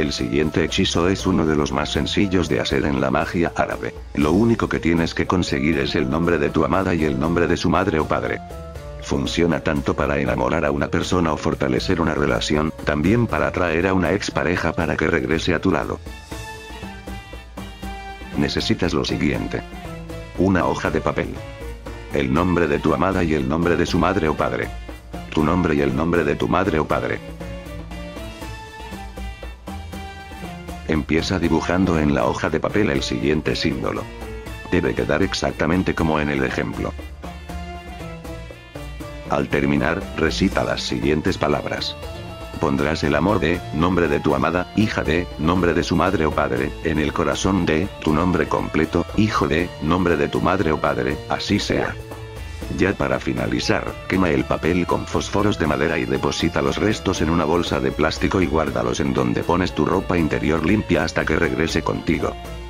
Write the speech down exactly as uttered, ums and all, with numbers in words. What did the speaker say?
El siguiente hechizo es uno de los más sencillos de hacer en la magia árabe. Lo único que tienes que conseguir es el nombre de tu amada y el nombre de su madre o padre. Funciona tanto para enamorar a una persona o fortalecer una relación, también para atraer a una expareja para que regrese a tu lado. Necesitas lo siguiente. Una hoja de papel. El nombre de tu amada y el nombre de su madre o padre. Tu nombre y el nombre de tu madre o padre. Empieza dibujando en la hoja de papel el siguiente símbolo. Debe quedar exactamente como en el ejemplo. Al terminar, recita las siguientes palabras. Pondrás el amor de, nombre de tu amada, hija de, nombre de su madre o padre, en el corazón de, tu nombre completo, hijo de, nombre de tu madre o padre, así sea. Ya para finalizar, quema el papel con fósforos de madera y deposita los restos en una bolsa de plástico y guárdalos en donde pones tu ropa interior limpia hasta que regrese contigo.